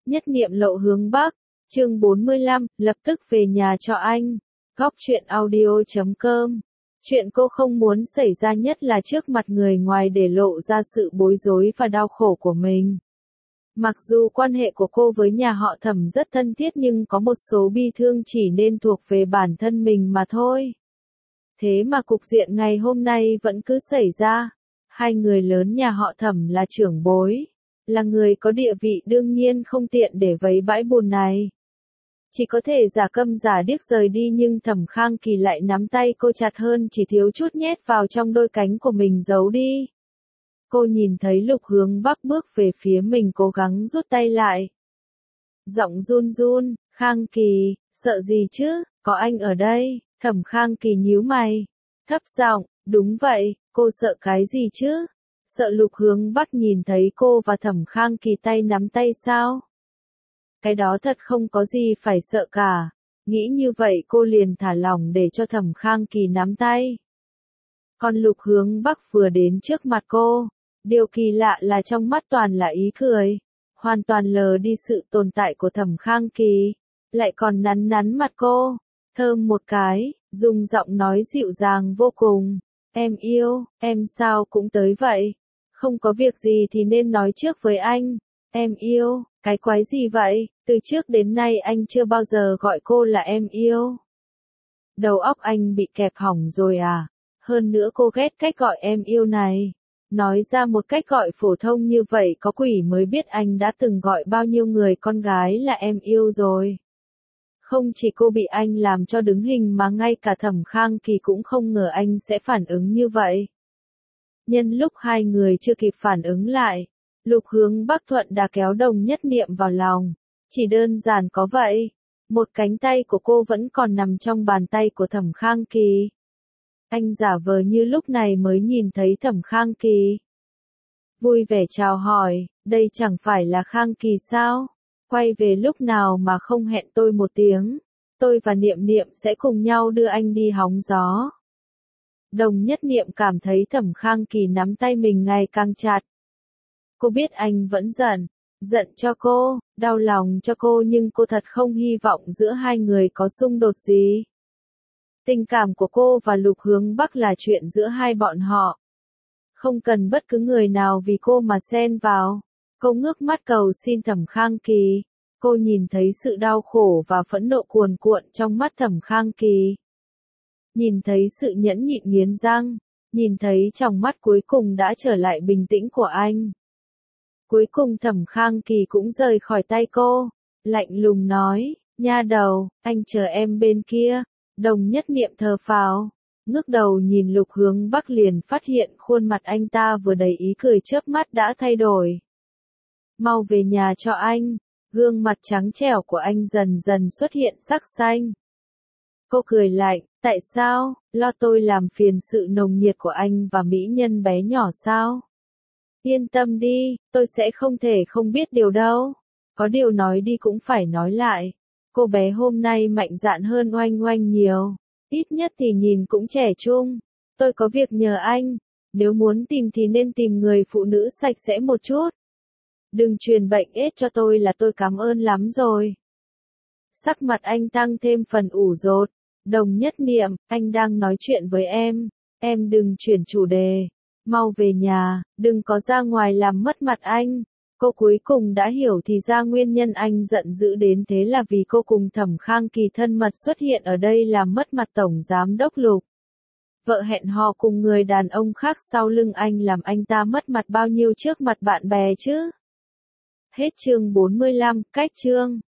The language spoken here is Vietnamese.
Nhất niệm lộ hướng Bắc, chương 45, lập tức về nhà cho anh. Góc truyện audio.com. Chuyện cô không muốn xảy ra nhất là trước mặt người ngoài để lộ ra sự bối rối và đau khổ của mình. Mặc dù quan hệ của cô với nhà họ Thẩm rất thân thiết nhưng có một số bi thương chỉ nên thuộc về bản thân mình mà thôi. Thế mà cục diện ngày hôm nay vẫn cứ xảy ra. Hai người lớn nhà họ Thẩm là trưởng bối, là người có địa vị đương nhiên không tiện để vấy bãi bùn này. Chỉ có thể giả câm giả điếc rời đi nhưng Thẩm Khang Kỳ lại nắm tay cô chặt hơn, chỉ thiếu chút nhét vào trong đôi cánh của mình giấu đi. Cô nhìn thấy Lục Hướng Bắc bước về phía mình, cố gắng rút tay lại. Giọng run run, Khang Kỳ, sợ gì chứ, có anh ở đây. Thẩm Khang Kỳ nhíu mày, thấp giọng, đúng vậy, cô sợ cái gì chứ? Sợ Lục Hướng Bắc nhìn thấy cô và Thẩm Khang Kỳ tay nắm tay sao? Cái đó thật không có gì phải sợ cả. Nghĩ như vậy cô liền thả lỏng để cho Thẩm Khang Kỳ nắm tay. Còn Lục Hướng Bắc vừa đến trước mặt cô. Điều kỳ lạ là trong mắt toàn là ý cười. Hoàn toàn lờ đi sự tồn tại của Thẩm Khang Kỳ. Lại còn nắn nắn mặt cô. Thơm một cái, dùng giọng nói dịu dàng vô cùng. Em yêu, em sao cũng tới vậy? Không có việc gì thì nên nói trước với anh. Em yêu, cái quái gì vậy? Từ trước đến nay anh chưa bao giờ gọi cô là em yêu. Đầu óc anh bị kẹp hỏng rồi à? Hơn nữa cô ghét cách gọi em yêu này. Nói ra một cách gọi phổ thông như vậy có quỷ mới biết anh đã từng gọi bao nhiêu người con gái là em yêu rồi. Không chỉ cô bị anh làm cho đứng hình mà ngay cả Thẩm Khang Kỳ cũng không ngờ anh sẽ phản ứng như vậy. Nhân lúc hai người chưa kịp phản ứng lại, Lục Hướng Bắc thuận đã kéo Đồng Nhất Niệm vào lòng. Chỉ đơn giản có vậy. Một cánh tay của cô vẫn còn nằm trong bàn tay của Thẩm Khang Kỳ. Anh giả vờ như lúc này mới nhìn thấy Thẩm Khang Kỳ. Vui vẻ chào hỏi, đây chẳng phải là Khang Kỳ sao? Quay về lúc nào mà không hẹn tôi một tiếng. Tôi và Niệm Niệm sẽ cùng nhau đưa anh đi hóng gió. Đồng Nhất Niệm cảm thấy Thẩm Khang Kỳ nắm tay mình ngày càng chặt. Cô biết anh vẫn giận cho cô, đau lòng cho cô nhưng cô thật không hy vọng giữa hai người có xung đột gì. Tình cảm của cô và Lục Hướng Bắc là chuyện giữa hai bọn họ. Không cần bất cứ người nào vì cô mà xen vào. Cô ngước mắt cầu xin Thẩm Khang Kỳ. Cô nhìn thấy sự đau khổ và phẫn nộ cuồn cuộn trong mắt Thẩm Khang Kỳ. Nhìn thấy sự nhẫn nhịn nghiến răng. Nhìn thấy trong mắt cuối cùng đã trở lại bình tĩnh của anh. Cuối cùng Thẩm Khang Kỳ cũng rời khỏi tay cô. Lạnh lùng nói, nha đầu, anh chờ em bên kia. Đồng Nhất Niệm thở phào. Ngước đầu nhìn Lục Hướng Bắc liền phát hiện khuôn mặt anh ta vừa đầy ý cười chớp mắt đã thay đổi. Mau về nhà cho anh. Gương mặt trắng trẻo của anh dần dần xuất hiện sắc xanh. Cô cười lạnh, tại sao, lo tôi làm phiền sự nồng nhiệt của anh và mỹ nhân bé nhỏ sao? Yên tâm đi, tôi sẽ không thể không biết điều đâu. Có điều nói đi cũng phải nói lại. Cô bé hôm nay mạnh dạn hơn Oanh Oanh nhiều. Ít nhất thì nhìn cũng trẻ trung. Tôi có việc nhờ anh. Nếu muốn tìm thì nên tìm người phụ nữ sạch sẽ một chút. Đừng truyền bệnh ết cho tôi là tôi cảm ơn lắm rồi. Sắc mặt anh tăng thêm phần ủ rột. Đồng Nhất Niệm, anh đang nói chuyện với em. Em đừng chuyển chủ đề. Mau về nhà, đừng có ra ngoài làm mất mặt anh. Cô cuối cùng đã hiểu thì ra nguyên nhân anh giận dữ đến thế là vì cô cùng Thẩm Khang Kỳ thân mật xuất hiện ở đây làm mất mặt Tổng Giám Đốc Lục. Vợ hẹn hò cùng người đàn ông khác sau lưng anh làm anh ta mất mặt bao nhiêu trước mặt bạn bè chứ? Hết chương 45, cách chương.